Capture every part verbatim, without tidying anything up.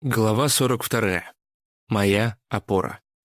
Глава сорок вторая. Моя опора.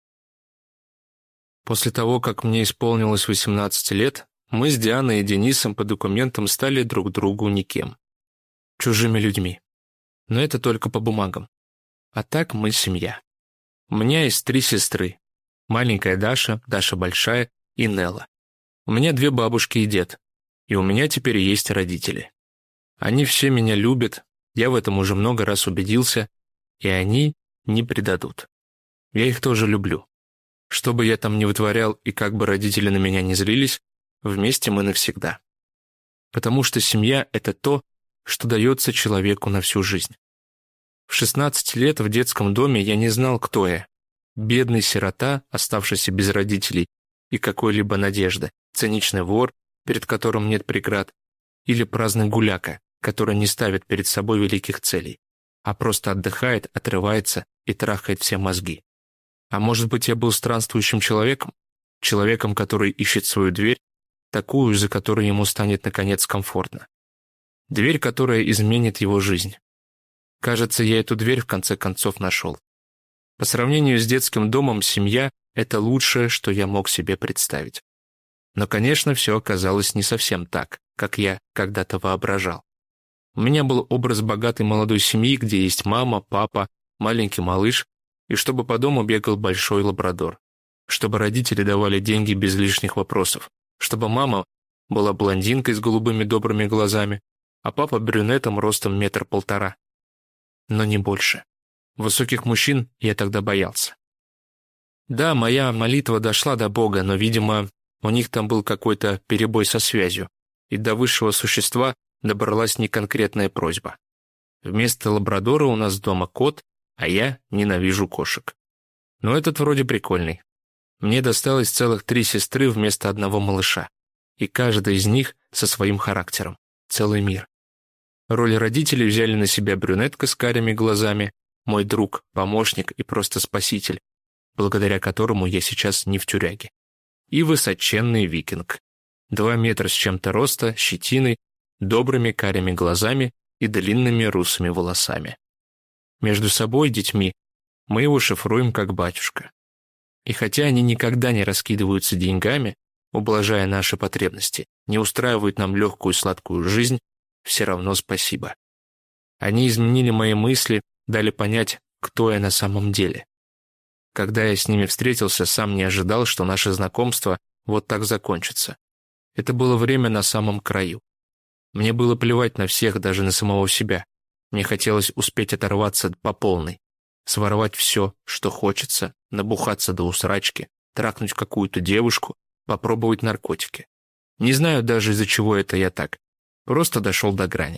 После того, как мне исполнилось восемнадцать лет, мы с Дианой и Денисом по документам стали друг другу никем. Чужими людьми. Но это только по бумагам. А так мы семья. У меня есть три сестры. Маленькая Даша, Даша большая и Нелла. У меня две бабушки и дед. И у меня теперь есть родители. Они все меня любят, я в этом уже много раз убедился, и они не предадут. Я их тоже люблю. Что бы я там ни вытворял и как бы родители на меня не злились, вместе мы навсегда. Потому что семья — это то, что дается человеку на всю жизнь. В шестнадцать лет в детском доме я не знал, кто я. Бедный сирота, оставшийся без родителей и какой-либо надежды, циничный вор, перед которым нет преград, или праздный гуляка, который не ставит перед собой великих целей, а просто отдыхает, отрывается и трахает все мозги. А может быть, я был странствующим человеком? Человеком, который ищет свою дверь, такую, за которой ему станет, наконец, комфортно. Дверь, которая изменит его жизнь. Кажется, я эту дверь в конце концов нашел. По сравнению с детским домом, семья — это лучшее, что я мог себе представить. Но, конечно, все оказалось не совсем так, как я когда-то воображал. У меня был образ богатой молодой семьи, где есть мама, папа, маленький малыш, и чтобы по дому бегал большой лабрадор. Чтобы родители давали деньги без лишних вопросов. Чтобы мама была блондинкой с голубыми добрыми глазами, а папа брюнетом ростом метр полтора. Но не больше. Высоких мужчин я тогда боялся. Да, моя молитва дошла до Бога, но, видимо, у них там был какой-то перебой со связью, и до высшего существа добралась неконкретная просьба. Вместо лабрадора у нас дома кот, а я ненавижу кошек. Но этот вроде прикольный. Мне досталось целых три сестры вместо одного малыша, и каждая из них со своим характером. Целый мир. Роль родителей взяли на себя брюнетка с карими глазами, мой друг, помощник и просто спаситель, благодаря которому я сейчас не в тюряге. И высоченный викинг. Два метра с чем-то роста, щетиной, добрыми карими глазами и длинными русыми волосами. Между собой, детьми, мы его шифруем как батюшка. И хотя они никогда не раскидываются деньгами, ублажая наши потребности, не устраивают нам легкую сладкую жизнь, все равно спасибо. Они изменили мои мысли, дали понять, кто я на самом деле. Когда я с ними встретился, сам не ожидал, что наше знакомство вот так закончится. Это было время на самом краю. Мне было плевать на всех, даже на самого себя. Мне хотелось успеть оторваться по полной, своровать все, что хочется, набухаться до усрачки, трахнуть какую-то девушку, попробовать наркотики. Не знаю даже, из-за чего это я так. Просто дошел до грани.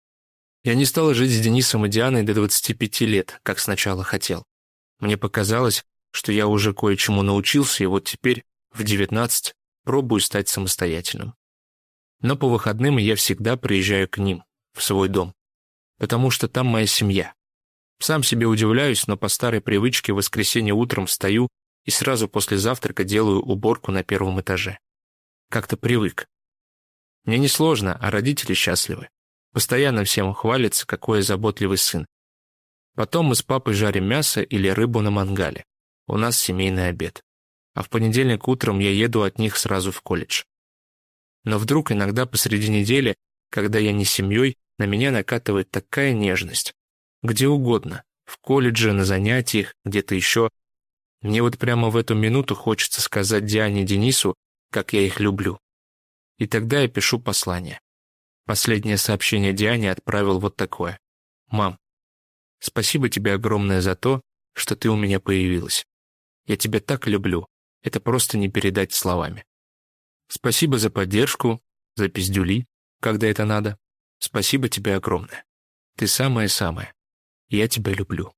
Я не стал жить с Денисом и Дианой до двадцати пяти лет, как сначала хотел. Мне показалось, что я уже кое-чему научился, и вот теперь, в девятнадцать, пробую стать самостоятельным. Но по выходным я всегда приезжаю к ним, в свой дом, потому что там моя семья. Сам себе удивляюсь, но по старой привычке в воскресенье утром встаю и сразу после завтрака делаю уборку на первом этаже. Как-то привык. Мне не сложно, а родители счастливы. Постоянно всем хвалятся, какой я заботливый сын. Потом мы с папой жарим мясо или рыбу на мангале. У нас семейный обед. А в понедельник утром я еду от них сразу в колледж. Но вдруг иногда посреди недели, когда я не с семьей, на меня накатывает такая нежность. Где угодно. В колледже, на занятиях, где-то еще. Мне вот прямо в эту минуту хочется сказать Диане и Денису, как я их люблю. И тогда я пишу послание. Последнее сообщение Диане отправил вот такое. «Мам, спасибо тебе огромное за то, что ты у меня появилась. Я тебя так люблю. Это просто не передать словами. Спасибо за поддержку, за пиздюли, когда это надо. Спасибо тебе огромное. Ты самая-самая. Я тебя люблю».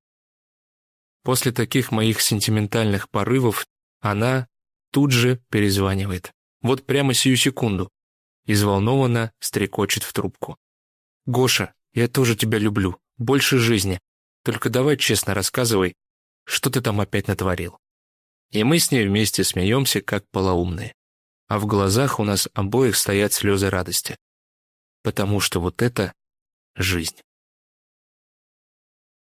После таких моих сентиментальных порывов она тут же перезванивает. Вот прямо сию секунду. И взволнованно стрекочет в трубку. «Гоша, я тоже тебя люблю. Больше жизни. Только давай честно рассказывай, что ты там опять натворил». И мы с ней вместе смеемся, как полоумные. А в глазах у нас обоих стоят слезы радости. Потому что вот это жизнь.